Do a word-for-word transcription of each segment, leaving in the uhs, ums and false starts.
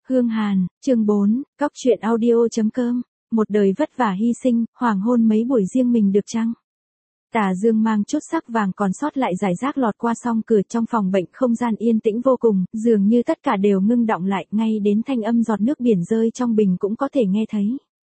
Hương Hàn, chương bốn, Cóc truyện audio.com, một đời vất vả hy sinh, hoàng hôn mấy buổi riêng mình được chăng? Tà dương mang chút sắc vàng còn sót lại rải rác lọt qua song cửa trong phòng bệnh, không gian yên tĩnh vô cùng, dường như tất cả đều ngưng đọng lại, ngay đến thanh âm giọt nước biển rơi trong bình cũng có thể nghe thấy.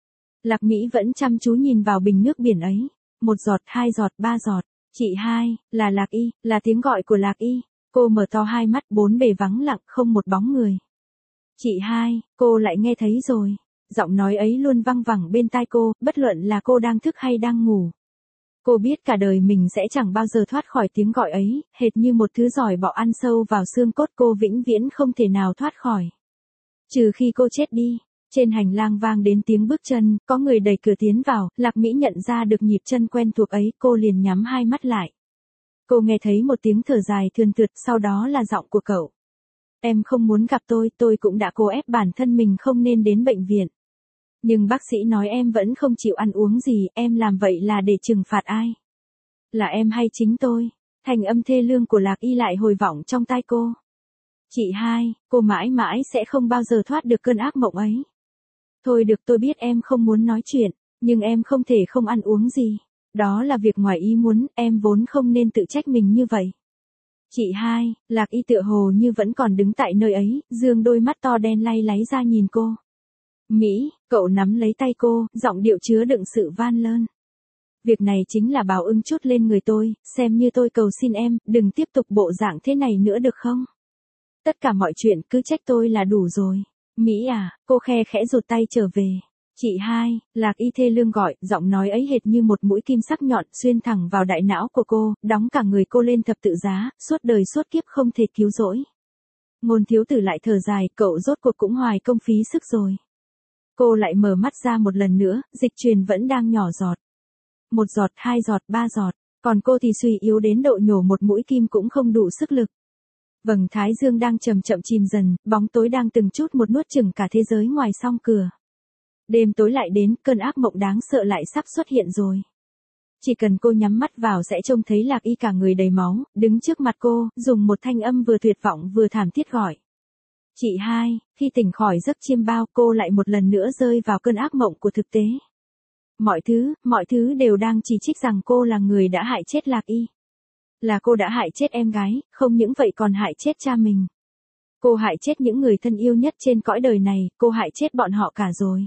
Lạc Mỹ vẫn chăm chú nhìn vào bình nước biển ấy, một giọt, hai giọt, ba giọt. Chị hai, là Lạc Y, là tiếng gọi của Lạc Y. Cô mở to hai mắt, bốn bề vắng lặng, không một bóng người. Chị hai, cô lại nghe thấy rồi. Giọng nói ấy luôn văng vẳng bên tai cô, bất luận là cô đang thức hay đang ngủ. Cô biết cả đời mình sẽ chẳng bao giờ thoát khỏi tiếng gọi ấy, hệt như một thứ giỏi bọ ăn sâu vào xương cốt, cô vĩnh viễn không thể nào thoát khỏi. Trừ khi cô chết đi. Trên hành lang vang đến tiếng bước chân, có người đẩy cửa tiến vào, Lạc Mỹ nhận ra được nhịp chân quen thuộc ấy, cô liền nhắm hai mắt lại. Cô nghe thấy một tiếng thở dài thườn thượt, sau đó là giọng của cậu. Em không muốn gặp tôi, tôi cũng đã cố ép bản thân mình không nên đến bệnh viện. Nhưng bác sĩ nói em vẫn không chịu ăn uống gì, em làm vậy là để trừng phạt ai? Là em hay chính tôi? Thành âm thê lương của Lạc Y lại hồi vọng trong tai cô. Chị hai, cô mãi mãi sẽ không bao giờ thoát được cơn ác mộng ấy. Thôi được, tôi biết em không muốn nói chuyện, nhưng em không thể không ăn uống gì. Đó là việc ngoài ý muốn, em vốn không nên tự trách mình như vậy. Chị hai, Lạc Y tựa hồ như vẫn còn đứng tại nơi ấy, dương đôi mắt to đen lay láy ra nhìn cô. Mỹ, cậu nắm lấy tay cô, giọng điệu chứa đựng sự van lơn. Việc này chính là báo ứng chút lên người tôi, xem như tôi cầu xin em, đừng tiếp tục bộ dạng thế này nữa được không? Tất cả mọi chuyện cứ trách tôi là đủ rồi. Mỹ à, cô khe khẽ rụt tay trở về. Chị hai, Lạc Y thê lương gọi, giọng nói ấy hệt như một mũi kim sắc nhọn xuyên thẳng vào đại não của cô, đóng cả người cô lên thập tự giá, suốt đời suốt kiếp không thể cứu rỗi. Ngôn thiếu tử lại thở dài, cậu rốt cuộc cũng hoài công phí sức rồi. Cô lại mở mắt ra một lần nữa, dịch truyền vẫn đang nhỏ giọt. Một giọt, hai giọt, ba giọt, còn cô thì suy yếu đến độ nhổ một mũi kim cũng không đủ sức lực. Vầng thái dương đang chậm chậm chìm dần, bóng tối đang từng chút một nuốt chửng cả thế giới ngoài song cửa. Đêm tối lại đến, cơn ác mộng đáng sợ lại sắp xuất hiện rồi. Chỉ cần cô nhắm mắt vào sẽ trông thấy Lạc Y cả người đầy máu, đứng trước mặt cô, dùng một thanh âm vừa tuyệt vọng vừa thảm thiết gọi. Chị hai, khi tỉnh khỏi giấc chiêm bao, cô lại một lần nữa rơi vào cơn ác mộng của thực tế. Mọi thứ, mọi thứ đều đang chỉ trích rằng cô là người đã hại chết Lạc Y. Là cô đã hại chết em gái, không những vậy còn hại chết cha mình. Cô hại chết những người thân yêu nhất trên cõi đời này, cô hại chết bọn họ cả rồi.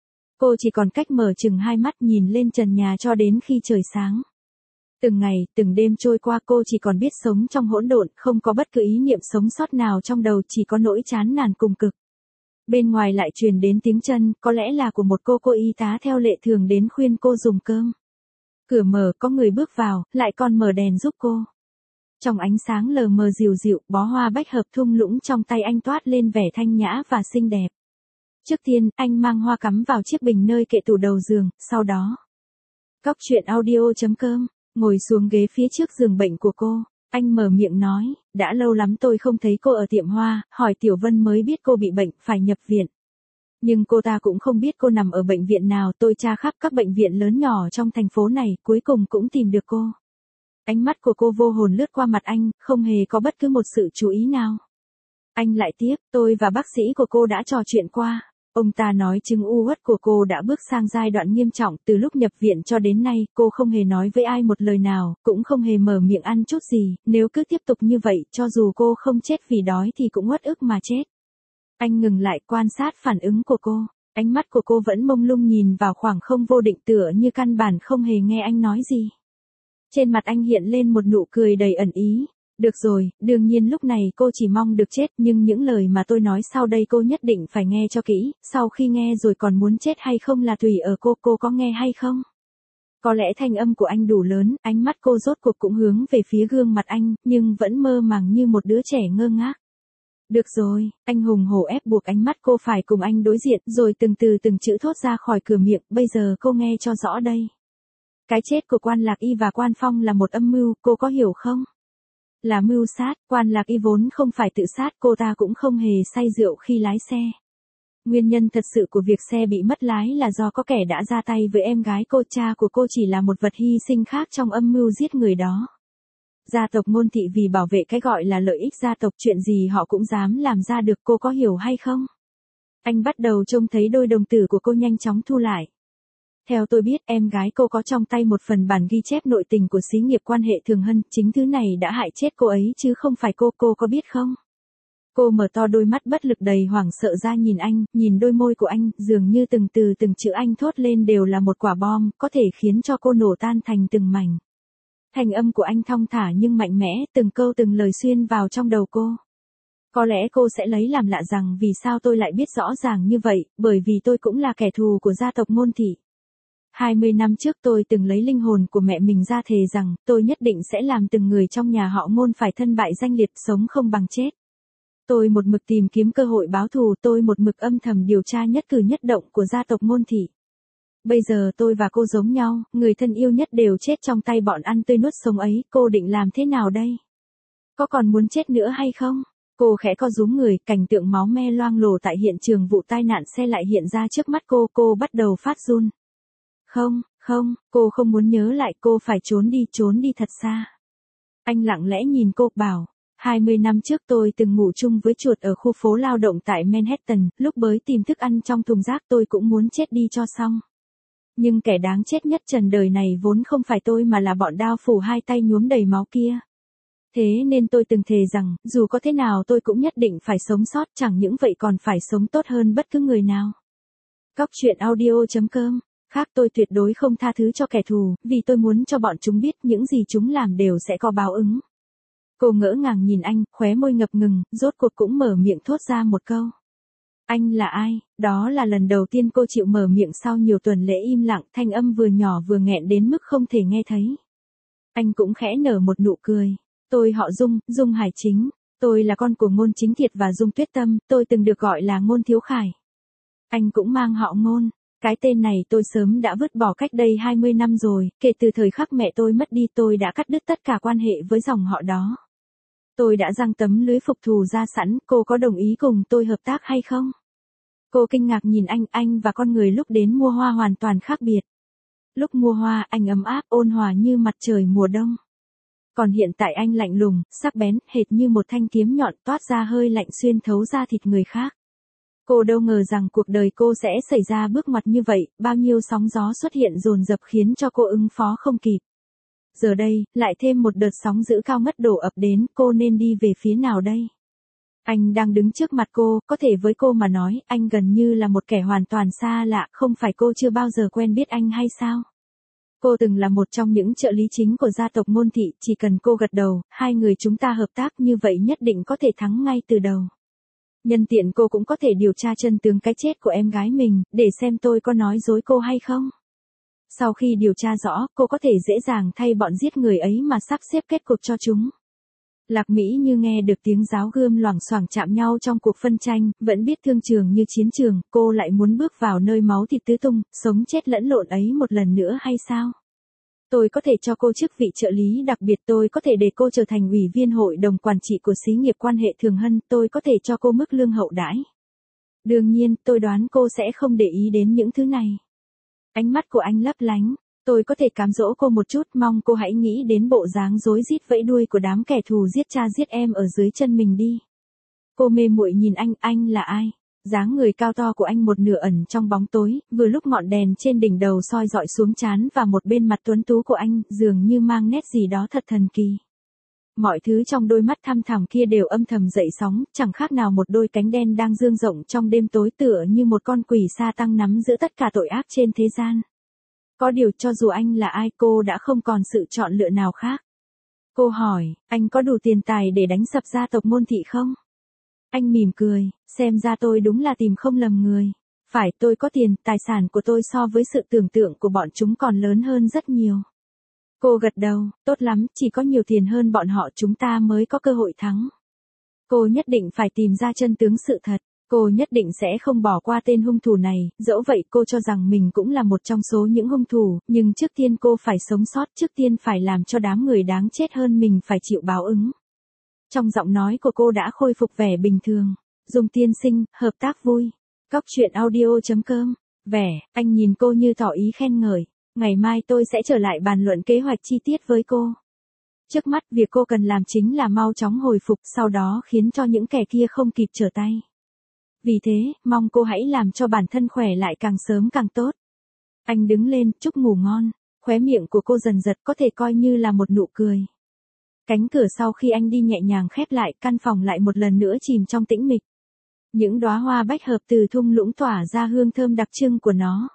Cô chỉ còn cách mở chừng hai mắt nhìn lên trần nhà cho đến khi trời sáng. Từng ngày, từng đêm trôi qua cô chỉ còn biết sống trong hỗn độn, không có bất cứ ý niệm sống sót nào trong đầu, chỉ có nỗi chán nản cùng cực. Bên ngoài lại truyền đến tiếng chân, có lẽ là của một cô cô y tá theo lệ thường đến khuyên cô dùng cơm. Cửa mở, có người bước vào, lại còn mở đèn giúp cô. Trong ánh sáng lờ mờ dịu dịu, bó hoa bách hợp thung lũng trong tay anh toát lên vẻ thanh nhã và xinh đẹp. Trước tiên, anh mang hoa cắm vào chiếc bình nơi kệ tủ đầu giường, sau đó. Cóc truyện audio.com, ngồi xuống ghế phía trước giường bệnh của cô, anh mở miệng nói, đã lâu lắm tôi không thấy cô ở tiệm hoa, hỏi Tiểu Vân mới biết cô bị bệnh, phải nhập viện. Nhưng cô ta cũng không biết cô nằm ở bệnh viện nào, tôi tra khắp các bệnh viện lớn nhỏ trong thành phố này, cuối cùng cũng tìm được cô. Ánh mắt của cô vô hồn lướt qua mặt anh, không hề có bất cứ một sự chú ý nào. Anh lại tiếp, tôi và bác sĩ của cô đã trò chuyện qua. Ông ta nói chứng u uất của cô đã bước sang giai đoạn nghiêm trọng, từ lúc nhập viện cho đến nay, cô không hề nói với ai một lời nào, cũng không hề mở miệng ăn chút gì, nếu cứ tiếp tục như vậy, cho dù cô không chết vì đói thì cũng uất ức mà chết. Anh ngừng lại quan sát phản ứng của cô, ánh mắt của cô vẫn mông lung nhìn vào khoảng không vô định tựa như căn bản không hề nghe anh nói gì. Trên mặt anh hiện lên một nụ cười đầy ẩn ý. Được rồi, đương nhiên lúc này cô chỉ mong được chết, nhưng những lời mà tôi nói sau đây cô nhất định phải nghe cho kỹ, sau khi nghe rồi còn muốn chết hay không là tùy ở cô, cô có nghe hay không? Có lẽ thanh âm của anh đủ lớn, ánh mắt cô rốt cuộc cũng hướng về phía gương mặt anh, nhưng vẫn mơ màng như một đứa trẻ ngơ ngác. Được rồi, anh hùng hổ ép buộc ánh mắt cô phải cùng anh đối diện, rồi từng từ từng chữ thốt ra khỏi cửa miệng, bây giờ cô nghe cho rõ đây. Cái chết của quan Lạc Y và quan Phong là một âm mưu, cô có hiểu không? Là mưu sát, quan Lạc Y vốn không phải tự sát, cô ta cũng không hề say rượu khi lái xe. Nguyên nhân thật sự của việc xe bị mất lái là do có kẻ đã ra tay với em gái cô, cha của cô chỉ là một vật hy sinh khác trong âm mưu giết người đó. Gia tộc Ngôn Thị vì bảo vệ cái gọi là lợi ích gia tộc, chuyện gì họ cũng dám làm ra được, cô có hiểu hay không? Anh bắt đầu trông thấy đôi đồng tử của cô nhanh chóng thu lại. Theo tôi biết, em gái cô có trong tay một phần bản ghi chép nội tình của xí nghiệp quan hệ Thường Hân, chính thứ này đã hại chết cô ấy chứ không phải cô, cô có biết không? Cô mở to đôi mắt bất lực đầy hoảng sợ ra nhìn anh, nhìn đôi môi của anh, dường như từng từ từng chữ anh thốt lên đều là một quả bom, có thể khiến cho cô nổ tan thành từng mảnh. Thanh âm của anh thong thả nhưng mạnh mẽ, từng câu từng lời xuyên vào trong đầu cô. Có lẽ cô sẽ lấy làm lạ rằng vì sao tôi lại biết rõ ràng như vậy, bởi vì tôi cũng là kẻ thù của gia tộc Ngôn Thị. hai mươi năm trước tôi từng lấy linh hồn của mẹ mình ra thề rằng, tôi nhất định sẽ làm từng người trong nhà họ Ngôn phải thân bại danh liệt, sống không bằng chết. Tôi một mực tìm kiếm cơ hội báo thù, tôi một mực âm thầm điều tra nhất cử nhất động của gia tộc Ngôn Thị. Bây giờ tôi và cô giống nhau, người thân yêu nhất đều chết trong tay bọn ăn tươi nuốt sống ấy, cô định làm thế nào đây? Có còn muốn chết nữa hay không? Cô khẽ co rúm người, cảnh tượng máu me loang lổ tại hiện trường vụ tai nạn xe lại hiện ra trước mắt cô, cô bắt đầu phát run. Không, không, cô không muốn nhớ lại, cô phải trốn đi, trốn đi thật xa. Anh lặng lẽ nhìn cô, bảo, hai mươi năm trước tôi từng ngủ chung với chuột ở khu phố lao động tại Manhattan, lúc bới tìm thức ăn trong thùng rác tôi cũng muốn chết đi cho xong. Nhưng kẻ đáng chết nhất trần đời này vốn không phải tôi mà là bọn đao phủ hai tay nhuốm đầy máu kia. Thế nên tôi từng thề rằng, dù có thế nào tôi cũng nhất định phải sống sót, chẳng những vậy còn phải sống tốt hơn bất cứ người nào. Cóc truyện audio chấm com. Khác tôi tuyệt đối không tha thứ cho kẻ thù, vì tôi muốn cho bọn chúng biết những gì chúng làm đều sẽ có báo ứng. Cô ngỡ ngàng nhìn anh, khóe môi ngập ngừng, rốt cuộc cũng mở miệng thốt ra một câu. Anh là ai? Đó là lần đầu tiên cô chịu mở miệng sau nhiều tuần lễ im lặng, thanh âm vừa nhỏ vừa nghẹn đến mức không thể nghe thấy. Anh cũng khẽ nở một nụ cười. Tôi họ Dung, Dung Hải Chính. Tôi là con của Ngôn Chính Thiệt và Dung Tuyết Tâm, tôi từng được gọi là Ngôn Thiếu Khải. Anh cũng mang họ Ngôn. Cái tên này tôi sớm đã vứt bỏ cách đây hai mươi năm rồi, kể từ thời khắc mẹ tôi mất đi tôi đã cắt đứt tất cả quan hệ với dòng họ đó. Tôi đã giăng tấm lưới phục thù ra sẵn, cô có đồng ý cùng tôi hợp tác hay không? Cô kinh ngạc nhìn anh, anh và con người lúc đến mua hoa hoàn toàn khác biệt. Lúc mua hoa, anh ấm áp, ôn hòa như mặt trời mùa đông. Còn hiện tại anh lạnh lùng, sắc bén, hệt như một thanh kiếm nhọn toát ra hơi lạnh xuyên thấu da thịt người khác. Cô đâu ngờ rằng cuộc đời cô sẽ xảy ra bước ngoặt như vậy, bao nhiêu sóng gió xuất hiện dồn dập khiến cho cô ứng phó không kịp. Giờ đây, lại thêm một đợt sóng dữ cao ngất đổ ập đến, cô nên đi về phía nào đây? Anh đang đứng trước mặt cô, có thể với cô mà nói, anh gần như là một kẻ hoàn toàn xa lạ, không phải cô chưa bao giờ quen biết anh hay sao? Cô từng là một trong những trợ lý chính của gia tộc Ngôn Thị, chỉ cần cô gật đầu, hai người chúng ta hợp tác như vậy nhất định có thể thắng ngay từ đầu. Nhân tiện cô cũng có thể điều tra chân tướng cái chết của em gái mình, để xem tôi có nói dối cô hay không. Sau khi điều tra rõ, cô có thể dễ dàng thay bọn giết người ấy mà sắp xếp kết cục cho chúng. Lạc Mỹ như nghe được tiếng giáo gươm loảng xoảng chạm nhau trong cuộc phân tranh, vẫn biết thương trường như chiến trường, cô lại muốn bước vào nơi máu thịt tứ tung, sống chết lẫn lộn ấy một lần nữa hay sao? Tôi có thể cho cô chức vị trợ lý đặc biệt, tôi có thể để cô trở thành ủy viên hội đồng quản trị của xí nghiệp quan hệ Thường Hân, tôi có thể cho cô mức lương hậu đãi. Đương nhiên, tôi đoán cô sẽ không để ý đến những thứ này. Ánh mắt của anh lấp lánh. Tôi có thể cám dỗ cô một chút, mong cô hãy nghĩ đến bộ dáng rối rít vẫy đuôi của đám kẻ thù giết cha giết em ở dưới chân mình đi. Cô mê muội nhìn anh, anh là ai? Dáng người cao to của anh một nửa ẩn trong bóng tối, vừa lúc ngọn đèn trên đỉnh đầu soi dọi xuống trán và một bên mặt tuấn tú của anh, dường như mang nét gì đó thật thần kỳ. Mọi thứ trong đôi mắt thăm thẳm kia đều âm thầm dậy sóng, chẳng khác nào một đôi cánh đen đang dương rộng trong đêm tối, tựa như một con quỷ sa tăng nắm giữ tất cả tội ác trên thế gian. Có điều cho dù anh là ai, cô đã không còn sự chọn lựa nào khác. Cô hỏi, anh có đủ tiền tài để đánh sập gia tộc Ngôn Thị không? Anh mỉm cười, xem ra tôi đúng là tìm không lầm người. Phải, tôi có tiền, tài sản của tôi so với sự tưởng tượng của bọn chúng còn lớn hơn rất nhiều. Cô gật đầu, tốt lắm, chỉ có nhiều tiền hơn bọn họ chúng ta mới có cơ hội thắng. Cô nhất định phải tìm ra chân tướng sự thật. Cô nhất định sẽ không bỏ qua tên hung thủ này, dẫu vậy cô cho rằng mình cũng là một trong số những hung thủ, nhưng trước tiên cô phải sống sót, trước tiên phải làm cho đám người đáng chết hơn mình phải chịu báo ứng. Trong giọng nói của cô đã khôi phục vẻ bình thường. Dung tiên sinh, hợp tác vui. Cóc truyện audio chấm com. Vẻ, anh nhìn cô như tỏ ý khen ngợi. Ngày mai tôi sẽ trở lại bàn luận kế hoạch chi tiết với cô. Trước mắt, việc cô cần làm chính là mau chóng hồi phục, sau đó khiến cho những kẻ kia không kịp trở tay. Vì thế, mong cô hãy làm cho bản thân khỏe lại càng sớm càng tốt. Anh đứng lên, chúc ngủ ngon. Khóe miệng của cô dần giật có thể coi như là một nụ cười. Cánh cửa sau khi anh đi nhẹ nhàng khép lại, căn phòng lại một lần nữa chìm trong tĩnh mịch. Những đóa hoa bách hợp từ thung lũng tỏa ra hương thơm đặc trưng của nó.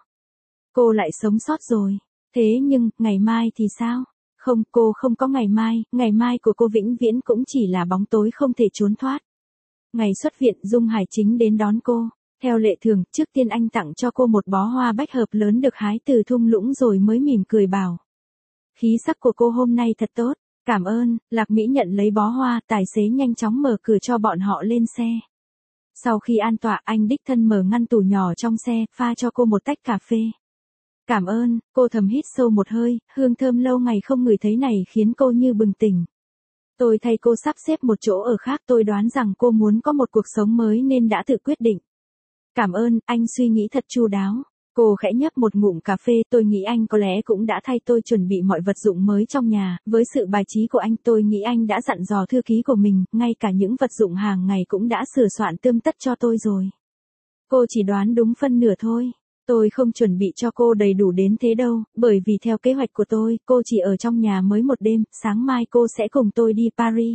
Cô lại sống sót rồi. Thế nhưng, ngày mai thì sao? Không, cô không có ngày mai, ngày mai của cô vĩnh viễn cũng chỉ là bóng tối không thể trốn thoát. Ngày xuất viện, Dung Hải Chính đến đón cô. Theo lệ thường, trước tiên anh tặng cho cô một bó hoa bách hợp lớn được hái từ thung lũng rồi mới mỉm cười bảo. Khí sắc của cô hôm nay thật tốt, cảm ơn. Lạc Mỹ nhận lấy bó hoa, tài xế nhanh chóng mở cửa cho bọn họ lên xe. Sau khi an tọa, anh đích thân mở ngăn tủ nhỏ trong xe, pha cho cô một tách cà phê. Cảm ơn, cô thầm hít sâu một hơi, hương thơm lâu ngày không ngửi thấy này khiến cô như bừng tỉnh. Tôi thay cô sắp xếp một chỗ ở khác, tôi đoán rằng cô muốn có một cuộc sống mới nên đã tự quyết định. Cảm ơn, anh suy nghĩ thật chu đáo. Cô khẽ nhấp một ngụm cà phê, tôi nghĩ anh có lẽ cũng đã thay tôi chuẩn bị mọi vật dụng mới trong nhà, với sự bài trí của anh tôi nghĩ anh đã dặn dò thư ký của mình, ngay cả những vật dụng hàng ngày cũng đã sửa soạn tươm tất cho tôi rồi. Cô chỉ đoán đúng phân nửa thôi. Tôi không chuẩn bị cho cô đầy đủ đến thế đâu, bởi vì theo kế hoạch của tôi, cô chỉ ở trong nhà mới một đêm, sáng mai cô sẽ cùng tôi đi Paris.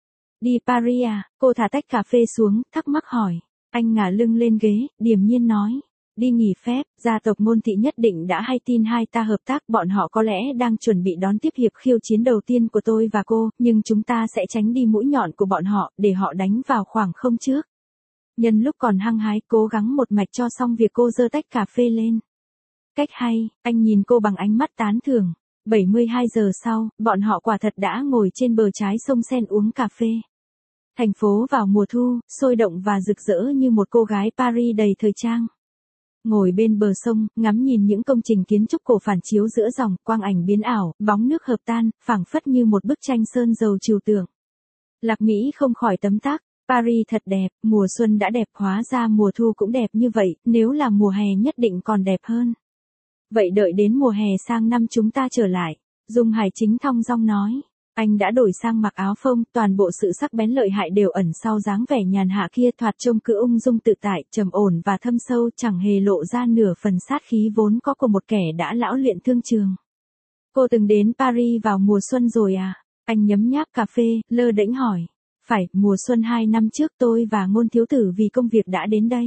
Đi Paris à? Cô thả tách cà phê xuống, thắc mắc hỏi. Anh ngả lưng lên ghế, điềm nhiên nói. Đi nghỉ phép, gia tộc Ngôn Thị nhất định đã hay tin hai ta hợp tác, bọn họ có lẽ đang chuẩn bị đón tiếp hiệp khiêu chiến đầu tiên của tôi và cô, nhưng chúng ta sẽ tránh đi mũi nhọn của bọn họ, để họ đánh vào khoảng không trước. Nhân lúc còn hăng hái, cố gắng một mạch cho xong việc. Cô giơ tách cà phê lên. Cách hay, anh nhìn cô bằng ánh mắt tán thưởng. bảy mươi hai giờ sau, bọn họ quả thật đã ngồi trên bờ trái sông Sen uống cà phê. Thành phố vào mùa thu, sôi động và rực rỡ như một cô gái Paris đầy thời trang. Ngồi bên bờ sông, ngắm nhìn những công trình kiến trúc cổ phản chiếu giữa dòng, quang ảnh biến ảo, bóng nước hợp tan, phảng phất như một bức tranh sơn dầu trừu tượng. Lạc Mỹ không khỏi tấm tắc. Paris thật đẹp, mùa xuân đã đẹp, hóa ra mùa thu cũng đẹp như vậy, nếu là mùa hè nhất định còn đẹp hơn. Vậy đợi đến mùa hè sang năm chúng ta trở lại, Dung Hải Chính thong dong nói. Anh đã đổi sang mặc áo phông, toàn bộ sự sắc bén lợi hại đều ẩn sau dáng vẻ nhàn hạ kia, thoạt trông cứ ung dung tự tại, trầm ổn và thâm sâu, chẳng hề lộ ra nửa phần sát khí vốn có của một kẻ đã lão luyện thương trường. Cô từng đến Paris vào mùa xuân rồi à? Anh nhấm nháp cà phê, lơ đễnh hỏi. Phải, mùa xuân hai năm trước tôi và Ngôn thiếu tử vì công việc đã đến đây.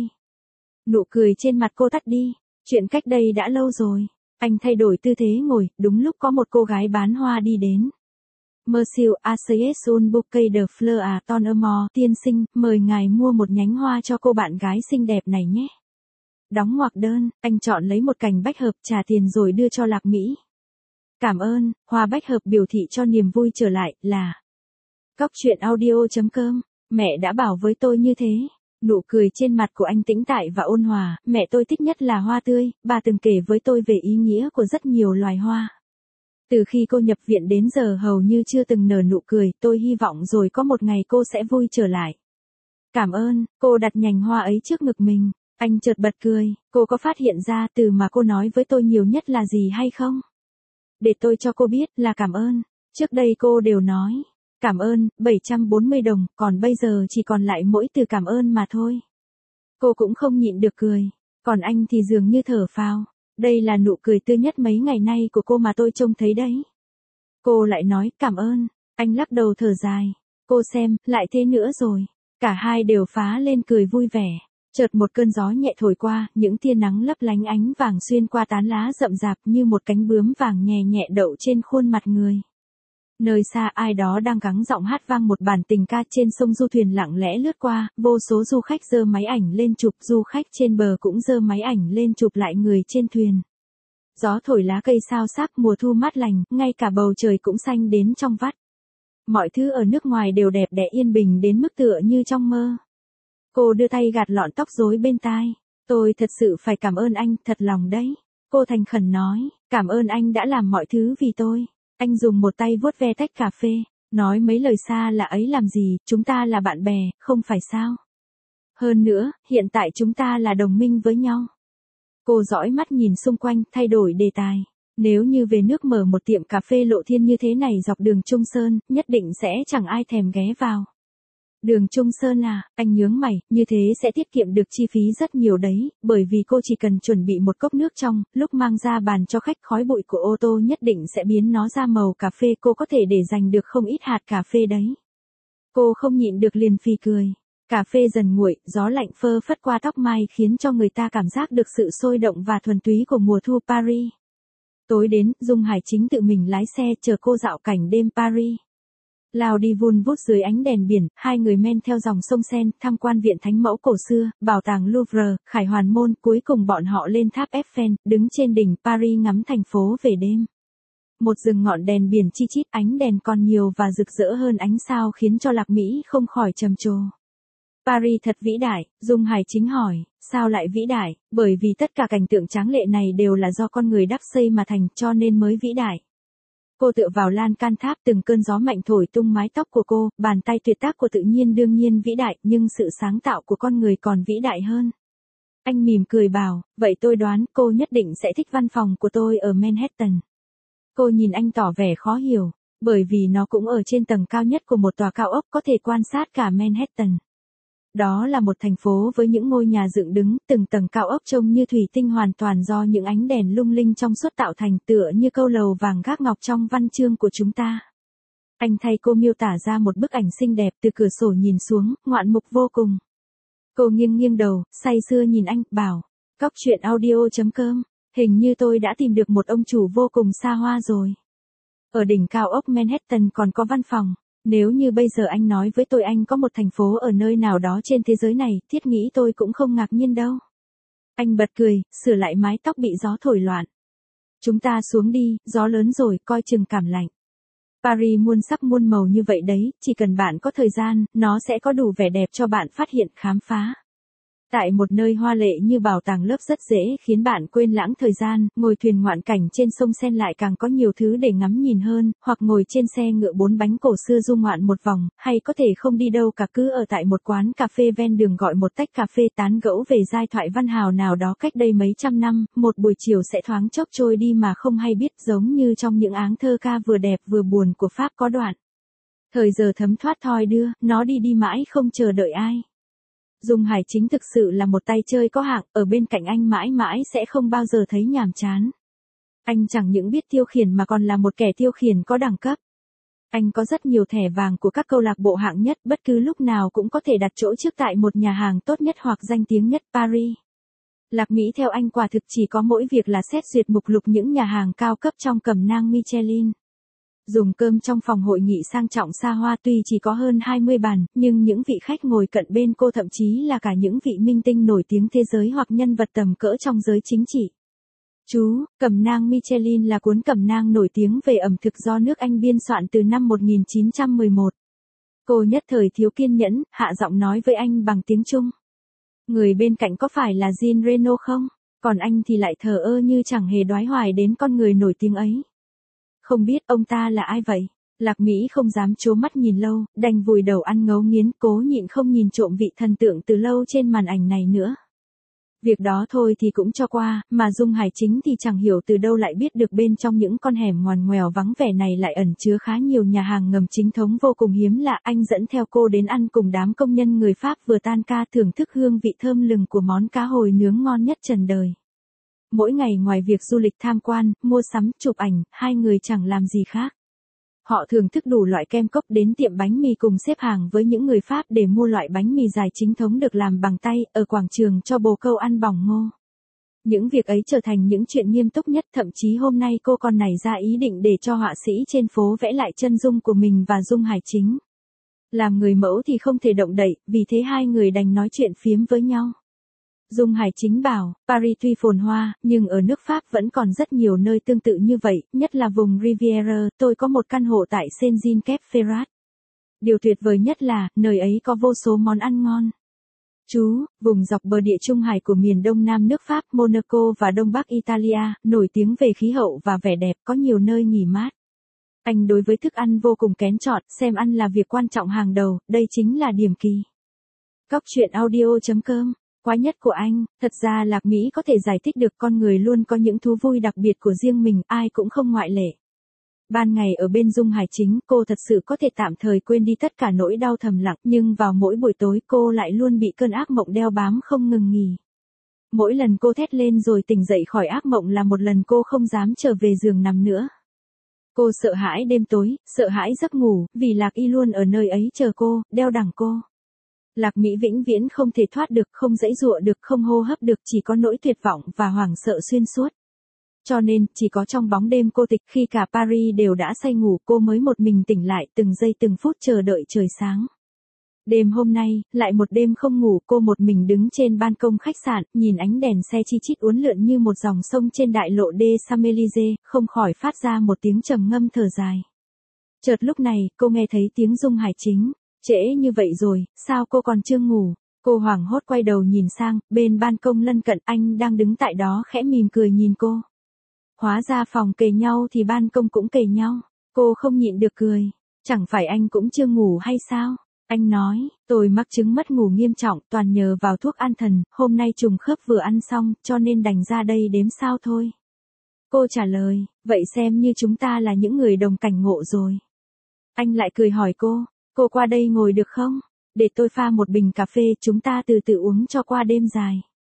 Nụ cười trên mặt cô tắt đi, chuyện cách đây đã lâu rồi. Anh thay đổi tư thế ngồi, đúng lúc có một cô gái bán hoa đi đến. Monsieur Assayes un bouquet de fleurs à ton amour, tiên sinh, mời ngài mua một nhánh hoa cho cô bạn gái xinh đẹp này nhé. Đóng ngoặc đơn, anh chọn lấy một cành bách hợp, trả tiền rồi đưa cho Lạc Mỹ. Cảm ơn, hoa bách hợp biểu thị cho niềm vui trở lại, là... Cóc truyện audio chấm com, mẹ đã bảo với tôi như thế. Nụ cười trên mặt của anh tĩnh tại và ôn hòa, mẹ tôi thích nhất là hoa tươi, bà từng kể với tôi về ý nghĩa của rất nhiều loài hoa. Từ khi cô nhập viện đến giờ hầu như chưa từng nở nụ cười, tôi hy vọng rồi có một ngày cô sẽ vui trở lại. Cảm ơn, cô đặt nhành hoa ấy trước ngực mình, anh chợt bật cười, cô có phát hiện ra từ mà cô nói với tôi nhiều nhất là gì hay không? Để tôi cho cô biết là cảm ơn, trước đây cô đều nói. Cảm ơn, bảy trăm bốn mươi đồng, còn bây giờ chỉ còn lại mỗi từ cảm ơn mà thôi. Cô cũng không nhịn được cười, còn anh thì dường như thở phào. Đây là nụ cười tươi nhất mấy ngày nay của cô mà tôi trông thấy đấy. Cô lại nói, cảm ơn, anh lắc đầu thở dài. Cô xem, lại thế nữa rồi. Cả hai đều phá lên cười vui vẻ. Chợt một cơn gió nhẹ thổi qua, những tia nắng lấp lánh ánh vàng xuyên qua tán lá rậm rạp như một cánh bướm vàng nhẹ nhẹ đậu trên khuôn mặt người. Nơi xa ai đó đang gắng giọng hát vang một bản tình ca. Trên sông du thuyền lặng lẽ lướt qua, vô số du khách giơ máy ảnh lên chụp, du khách trên bờ cũng giơ máy ảnh lên chụp lại người trên thuyền. Gió thổi lá cây xao xạc, mùa thu mát lành, ngay cả bầu trời cũng xanh đến trong vắt. Mọi thứ ở nước ngoài đều đẹp đẽ yên bình đến mức tựa như trong mơ. Cô đưa tay gạt lọn tóc rối bên tai. Tôi thật sự phải cảm ơn anh, thật lòng đấy. Cô thành khẩn nói, cảm ơn anh đã làm mọi thứ vì tôi. Anh dùng một tay vuốt ve tách cà phê, nói mấy lời xa lạ ấy làm gì, chúng ta là bạn bè, không phải sao? Hơn nữa, hiện tại chúng ta là đồng minh với nhau. Cô dõi mắt nhìn xung quanh, thay đổi đề tài. Nếu như về nước mở một tiệm cà phê lộ thiên như thế này dọc đường Trung Sơn, nhất định sẽ chẳng ai thèm ghé vào. Đường Trung Sơn à, anh nhướng mày, như thế sẽ tiết kiệm được chi phí rất nhiều đấy, bởi vì cô chỉ cần chuẩn bị một cốc nước trong, lúc mang ra bàn cho khách khói bụi của ô tô nhất định sẽ biến nó ra màu cà phê, cô có thể để dành được không ít hạt cà phê đấy. Cô không nhịn được liền phì cười. Cà phê dần nguội, gió lạnh phơ phất qua tóc mai khiến cho người ta cảm giác được sự sôi động và thuần túy của mùa thu Paris. Tối đến, Dung Hải chính tự mình lái xe chờ cô dạo cảnh đêm Paris. Lao đi vun vút dưới ánh đèn biển, hai người men theo dòng sông Seine, tham quan viện thánh mẫu cổ xưa, bảo tàng Louvre, Khải Hoàn Môn, cuối cùng bọn họ lên tháp Eiffel, đứng trên đỉnh Paris ngắm thành phố về đêm. Một rừng ngọn đèn biển chi chít, ánh đèn còn nhiều và rực rỡ hơn ánh sao khiến cho Lạc Mỹ không khỏi trầm trồ. Paris thật vĩ đại, Dung Hải chính hỏi, sao lại vĩ đại, bởi vì tất cả cảnh tượng tráng lệ này đều là do con người đắp xây mà thành cho nên mới vĩ đại. Cô tựa vào lan can tháp, từng cơn gió mạnh thổi tung mái tóc của cô, bàn tay tuyệt tác của tự nhiên đương nhiên vĩ đại, nhưng sự sáng tạo của con người còn vĩ đại hơn. Anh mỉm cười bảo, vậy tôi đoán cô nhất định sẽ thích văn phòng của tôi ở Manhattan. Cô nhìn anh tỏ vẻ khó hiểu, bởi vì nó cũng ở trên tầng cao nhất của một tòa cao ốc có thể quan sát cả Manhattan. Đó là một thành phố với những ngôi nhà dựng đứng, từng tầng cao ốc trông như thủy tinh hoàn toàn do những ánh đèn lung linh trong suốt tạo thành, tựa như câu lầu vàng gác ngọc trong văn chương của chúng ta. Anh thay cô miêu tả ra một bức ảnh xinh đẹp từ cửa sổ nhìn xuống, ngoạn mục vô cùng. Cô nghiêng nghiêng đầu, say sưa nhìn anh, bảo, cóc truyện audio chấm com, hình như tôi đã tìm được một ông chủ vô cùng xa hoa rồi. Ở đỉnh cao ốc Manhattan còn có văn phòng. Nếu như bây giờ anh nói với tôi anh có một thành phố ở nơi nào đó trên thế giới này, thiết nghĩ tôi cũng không ngạc nhiên đâu. Anh bật cười, sửa lại mái tóc bị gió thổi loạn. Chúng ta xuống đi, gió lớn rồi, coi chừng cảm lạnh. Paris muôn sắc muôn màu như vậy đấy, chỉ cần bạn có thời gian, nó sẽ có đủ vẻ đẹp cho bạn phát hiện khám phá. Tại một nơi hoa lệ như bảo tàng lớp rất dễ khiến bạn quên lãng thời gian, ngồi thuyền ngoạn cảnh trên sông Seine lại càng có nhiều thứ để ngắm nhìn hơn, hoặc ngồi trên xe ngựa bốn bánh cổ xưa du ngoạn một vòng, hay có thể không đi đâu cả cứ ở tại một quán cà phê ven đường gọi một tách cà phê tán gẫu về giai thoại văn hào nào đó cách đây mấy trăm năm, một buổi chiều sẽ thoáng chốc trôi đi mà không hay biết, giống như trong những áng thơ ca vừa đẹp vừa buồn của Pháp có đoạn. Thời giờ thấm thoát thoi đưa, nó đi đi mãi không chờ đợi ai. Dung Hải chính thực sự là một tay chơi có hạng, ở bên cạnh anh mãi mãi sẽ không bao giờ thấy nhàm chán. Anh chẳng những biết tiêu khiển mà còn là một kẻ tiêu khiển có đẳng cấp. Anh có rất nhiều thẻ vàng của các câu lạc bộ hạng nhất, bất cứ lúc nào cũng có thể đặt chỗ trước tại một nhà hàng tốt nhất hoặc danh tiếng nhất Paris. Lạc Mỹ theo anh quả thực chỉ có mỗi việc là xét duyệt mục lục những nhà hàng cao cấp trong cẩm nang Michelin. Dùng cơm trong phòng hội nghị sang trọng xa hoa tuy chỉ có hơn hai mươi bàn, nhưng những vị khách ngồi cận bên cô thậm chí là cả những vị minh tinh nổi tiếng thế giới hoặc nhân vật tầm cỡ trong giới chính trị. Chú, cẩm nang Michelin là cuốn cẩm nang nổi tiếng về ẩm thực do nước Anh biên soạn từ năm một nghìn chín trăm mười một. Cô nhất thời thiếu kiên nhẫn, hạ giọng nói với anh bằng tiếng Trung. Người bên cạnh có phải là Jean Reno không? Còn anh thì lại thờ ơ như chẳng hề đoái hoài đến con người nổi tiếng ấy. Không biết ông ta là ai vậy? Lạc Mỹ không dám trố mắt nhìn lâu, đành vùi đầu ăn ngấu nghiến, cố nhịn không nhìn trộm vị thần tượng từ lâu trên màn ảnh này nữa. Việc đó thôi thì cũng cho qua, mà Dung Hải chính thì chẳng hiểu từ đâu lại biết được bên trong những con hẻm ngoằn ngoèo vắng vẻ này lại ẩn chứa khá nhiều nhà hàng ngầm chính thống vô cùng hiếm lạ. Anh dẫn theo cô đến ăn cùng đám công nhân người Pháp vừa tan ca thưởng thức hương vị thơm lừng của món cá hồi nướng ngon nhất trần đời. Mỗi ngày ngoài việc du lịch tham quan, mua sắm, chụp ảnh, hai người chẳng làm gì khác. Họ thưởng thức đủ loại kem cốc, đến tiệm bánh mì cùng xếp hàng với những người Pháp để mua loại bánh mì dài chính thống được làm bằng tay, ở quảng trường cho bồ câu ăn bỏng ngô. Những việc ấy trở thành những chuyện nghiêm túc nhất, thậm chí hôm nay cô còn nảy ra ý định để cho họa sĩ trên phố vẽ lại chân dung của mình và Dung Hải chính. Làm người mẫu thì không thể động đậy, vì thế hai người đành nói chuyện phiếm với nhau. Dung Hải chính bảo, Paris tuy phồn hoa, nhưng ở nước Pháp vẫn còn rất nhiều nơi tương tự như vậy, nhất là vùng Riviera. Tôi có một căn hộ tại Saint-Jean Cap Ferrat. Điều tuyệt vời nhất là, nơi ấy có vô số món ăn ngon. Chú, vùng dọc bờ địa Trung Hải của miền đông nam nước Pháp, Monaco và đông bắc Italia, nổi tiếng về khí hậu và vẻ đẹp, có nhiều nơi nghỉ mát. Anh đối với thức ăn vô cùng kén chọn, xem ăn là việc quan trọng hàng đầu, đây chính là điểm kỳ. Cóc truyện audio chấm com. Quái nhất của anh, thật ra Lạc Mỹ có thể giải thích được, con người luôn có những thú vui đặc biệt của riêng mình, ai cũng không ngoại lệ. Ban ngày ở bên Dung Hải Chính cô thật sự có thể tạm thời quên đi tất cả nỗi đau thầm lặng, nhưng vào mỗi buổi tối cô lại luôn bị cơn ác mộng đeo bám không ngừng nghỉ. Mỗi lần cô thét lên rồi tỉnh dậy khỏi ác mộng là một lần cô không dám trở về giường nằm nữa. Cô sợ hãi đêm tối, sợ hãi giấc ngủ, vì Lạc Y luôn ở nơi ấy chờ cô, đeo đẳng cô. Lạc Mỹ vĩnh viễn không thể thoát được, không giãy giụa được, không hô hấp được, chỉ có nỗi tuyệt vọng và hoảng sợ xuyên suốt. Cho nên, chỉ có trong bóng đêm cô tịch khi cả Paris đều đã say ngủ cô mới một mình tỉnh lại từng giây từng phút chờ đợi trời sáng. Đêm hôm nay, lại một đêm không ngủ cô một mình đứng trên ban công khách sạn, nhìn ánh đèn xe chi chít uốn lượn như một dòng sông trên đại lộ de Champs-Élysées, không khỏi phát ra một tiếng trầm ngâm thở dài. Chợt lúc này, cô nghe thấy tiếng Dung Hải Chính. Trễ như vậy rồi, sao cô còn chưa ngủ? Cô hoảng hốt quay đầu nhìn sang, bên ban công lân cận anh đang đứng tại đó khẽ mỉm cười nhìn cô. Hóa ra phòng kề nhau thì ban công cũng kề nhau. Cô không nhịn được cười. Chẳng phải anh cũng chưa ngủ hay sao? Anh nói, tôi mắc chứng mất ngủ nghiêm trọng, toàn nhờ vào thuốc an thần, hôm nay trùng khớp vừa ăn xong, cho nên đành ra đây đếm sao thôi. Cô trả lời, vậy xem như chúng ta là những người đồng cảnh ngộ rồi. Anh lại cười hỏi cô, cô qua đây ngồi được không? Để tôi pha một bình cà phê, chúng ta từ từ uống cho qua đêm dài.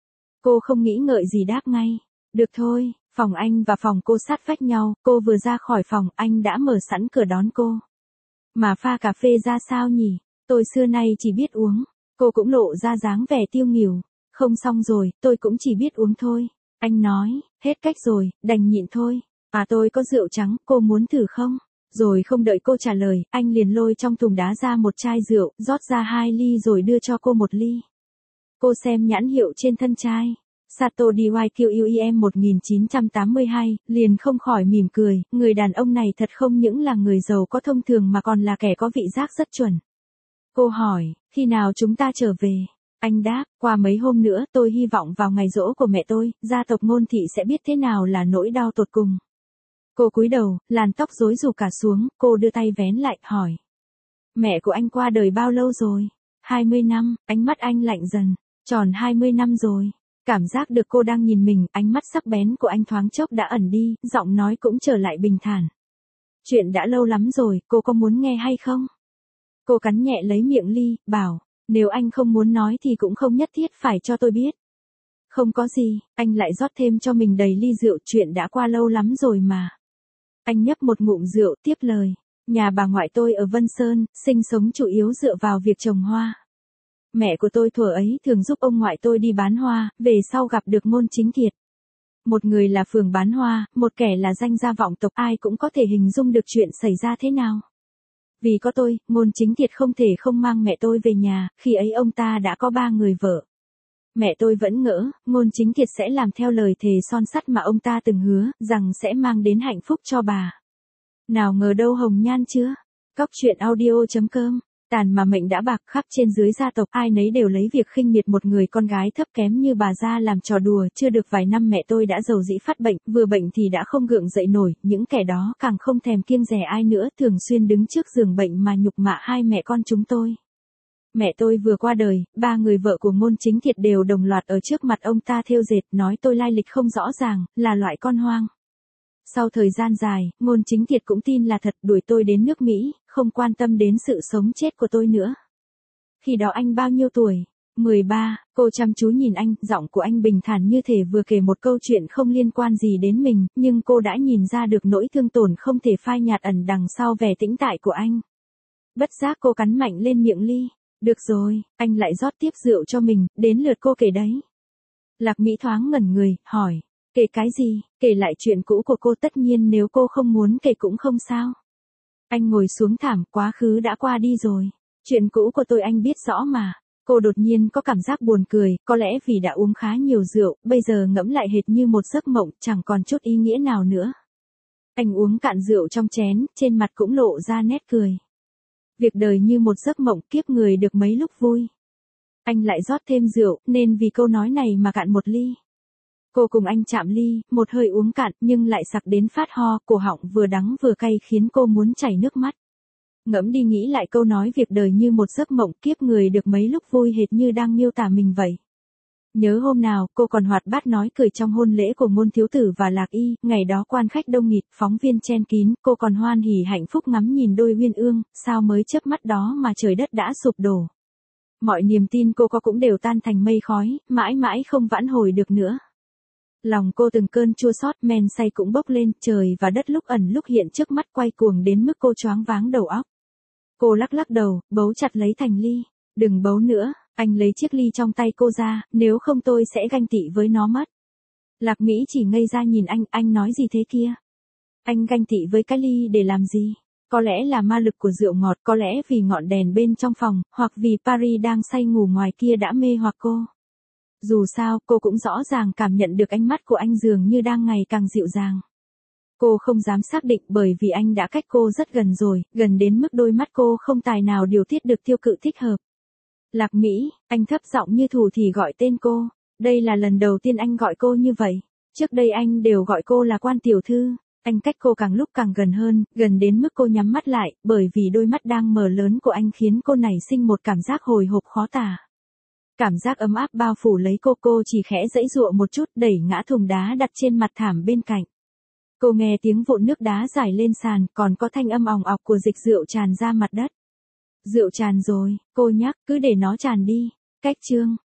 Cô không nghĩ ngợi gì đáp ngay. Được thôi, phòng anh và phòng cô sát vách nhau, cô vừa ra khỏi phòng, anh đã mở sẵn cửa đón cô. Mà pha cà phê ra sao nhỉ? Tôi xưa nay chỉ biết uống. Cô cũng lộ ra dáng vẻ tiêu nghỉu. Không xong rồi, tôi cũng chỉ biết uống thôi. Anh nói, hết cách rồi, đành nhịn thôi. À tôi có rượu trắng, cô muốn thử không? Rồi không đợi cô trả lời, anh liền lôi trong thùng đá ra một chai rượu, rót ra hai ly rồi đưa cho cô một ly. Cô xem nhãn hiệu trên thân chai. Sato đê i quy u em một nghìn chín trăm tám mươi hai, liền không khỏi mỉm cười, người đàn ông này thật không những là người giàu có thông thường mà còn là kẻ có vị giác rất chuẩn. Cô hỏi, khi nào chúng ta trở về? Anh đáp, qua mấy hôm nữa tôi hy vọng vào ngày giỗ của mẹ tôi, gia tộc Ngôn Thị sẽ biết thế nào là nỗi đau tột cùng. Cô cúi đầu, làn tóc rối rủ cả xuống, cô đưa tay vén lại, hỏi. Mẹ của anh qua đời bao lâu rồi? hai mươi năm, ánh mắt anh lạnh dần, tròn hai mươi năm rồi. Cảm giác được cô đang nhìn mình, ánh mắt sắc bén của anh thoáng chốc đã ẩn đi, giọng nói cũng trở lại bình thản. Chuyện đã lâu lắm rồi, cô có muốn nghe hay không? Cô cắn nhẹ lấy miệng ly, bảo, nếu anh không muốn nói thì cũng không nhất thiết phải cho tôi biết. Không có gì, anh lại rót thêm cho mình đầy ly rượu, chuyện đã qua lâu lắm rồi mà. Anh nhấp một ngụm rượu, tiếp lời, nhà bà ngoại tôi ở Vân Sơn, sinh sống chủ yếu dựa vào việc trồng hoa. Mẹ của tôi thuở ấy thường giúp ông ngoại tôi đi bán hoa, về sau gặp được Ngôn Chính Thiệt. Một người là phường bán hoa, một kẻ là danh gia vọng tộc, ai cũng có thể hình dung được chuyện xảy ra thế nào. Vì có tôi, Ngôn Chính Thiệt không thể không mang mẹ tôi về nhà, khi ấy ông ta đã có ba người vợ. Mẹ tôi vẫn ngỡ, Ngôn Chính Thiệt sẽ làm theo lời thề son sắt mà ông ta từng hứa, rằng sẽ mang đến hạnh phúc cho bà. Nào ngờ đâu hồng nhan chưa? Cóc truyện audio chấm com. Tàn mà mệnh đã bạc, khắp trên dưới gia tộc ai nấy đều lấy việc khinh miệt một người con gái thấp kém như bà ra làm trò đùa. Chưa được vài năm mẹ tôi đã giàu dĩ phát bệnh, vừa bệnh thì đã không gượng dậy nổi, những kẻ đó càng không thèm kiêng dè ai nữa, thường xuyên đứng trước giường bệnh mà nhục mạ hai mẹ con chúng tôi. Mẹ tôi vừa qua đời, ba người vợ của Ngôn Chính Thiệt đều đồng loạt ở trước mặt ông ta thêu dệt, nói tôi lai lịch không rõ ràng, là loại con hoang. Sau thời gian dài, Ngôn Chính Thiệt cũng tin là thật, đuổi tôi đến nước Mỹ, không quan tâm đến sự sống chết của tôi nữa. Khi đó anh bao nhiêu tuổi? mười ba, cô chăm chú nhìn anh, giọng của anh bình thản như thể vừa kể một câu chuyện không liên quan gì đến mình, nhưng cô đã nhìn ra được nỗi thương tổn không thể phai nhạt ẩn đằng sau vẻ tĩnh tại của anh. Bất giác cô cắn mạnh lên miệng ly. Được rồi, anh lại rót tiếp rượu cho mình, đến lượt cô kể đấy. Lạc Mỹ thoáng ngẩn người, hỏi. Kể cái gì? Kể lại chuyện cũ của cô, tất nhiên nếu cô không muốn kể cũng không sao. Anh ngồi xuống thảm, quá khứ đã qua đi rồi. Chuyện cũ của tôi anh biết rõ mà. Cô đột nhiên có cảm giác buồn cười, có lẽ vì đã uống khá nhiều rượu, bây giờ ngẫm lại hệt như một giấc mộng, chẳng còn chút ý nghĩa nào nữa. Anh uống cạn rượu trong chén, trên mặt cũng lộ ra nét cười. Việc đời như một giấc mộng, kiếp người được mấy lúc vui. Anh lại rót thêm rượu, nên vì câu nói này mà cạn một ly. Cô cùng anh chạm ly, một hơi uống cạn, nhưng lại sặc đến phát ho, cổ họng vừa đắng vừa cay khiến cô muốn chảy nước mắt. Ngẫm đi nghĩ lại câu nói việc đời như một giấc mộng, kiếp người được mấy lúc vui hệt như đang miêu tả mình vậy. Nhớ hôm nào, cô còn hoạt bát nói cười trong hôn lễ của Ngôn thiếu tử và Lạc Y, ngày đó quan khách đông nghịt, phóng viên chen kín, cô còn hoan hỉ hạnh phúc ngắm nhìn đôi uyên ương, sao mới chớp mắt đó mà trời đất đã sụp đổ. Mọi niềm tin cô có cũng đều tan thành mây khói, mãi mãi không vãn hồi được nữa. Lòng cô từng cơn chua xót, men say cũng bốc lên, trời và đất lúc ẩn lúc hiện trước mắt quay cuồng đến mức cô choáng váng đầu óc. Cô lắc lắc đầu, bấu chặt lấy thành ly. Đừng bấu nữa, anh lấy chiếc ly trong tay cô ra, nếu không tôi sẽ ganh tị với nó mất. Lạc Mỹ chỉ ngây ra nhìn anh, anh nói gì thế kia? Anh ganh tị với cái ly để làm gì? Có lẽ là ma lực của rượu ngọt, có lẽ vì ngọn đèn bên trong phòng, hoặc vì Paris đang say ngủ ngoài kia đã mê hoặc cô. Dù sao, cô cũng rõ ràng cảm nhận được ánh mắt của anh dường như đang ngày càng dịu dàng. Cô không dám xác định bởi vì anh đã cách cô rất gần rồi, gần đến mức đôi mắt cô không tài nào điều tiết được tiêu cự thích hợp. Lạc Mỹ, anh thấp giọng như thủ thì gọi tên cô. Đây là lần đầu tiên anh gọi cô như vậy. Trước đây anh đều gọi cô là Quan tiểu thư. Anh cách cô càng lúc càng gần hơn, gần đến mức cô nhắm mắt lại, bởi vì đôi mắt đang mở lớn của anh khiến cô nảy sinh một cảm giác hồi hộp khó tả. Cảm giác ấm áp bao phủ lấy cô, cô chỉ khẽ giãy giụa một chút, đẩy ngã thùng đá đặt trên mặt thảm bên cạnh. Cô nghe tiếng vụn nước đá rải lên sàn, còn có thanh âm òng ọc của dịch rượu tràn ra mặt đất. Rượu tràn rồi, cô nhắc, cứ để nó tràn đi. Cách chương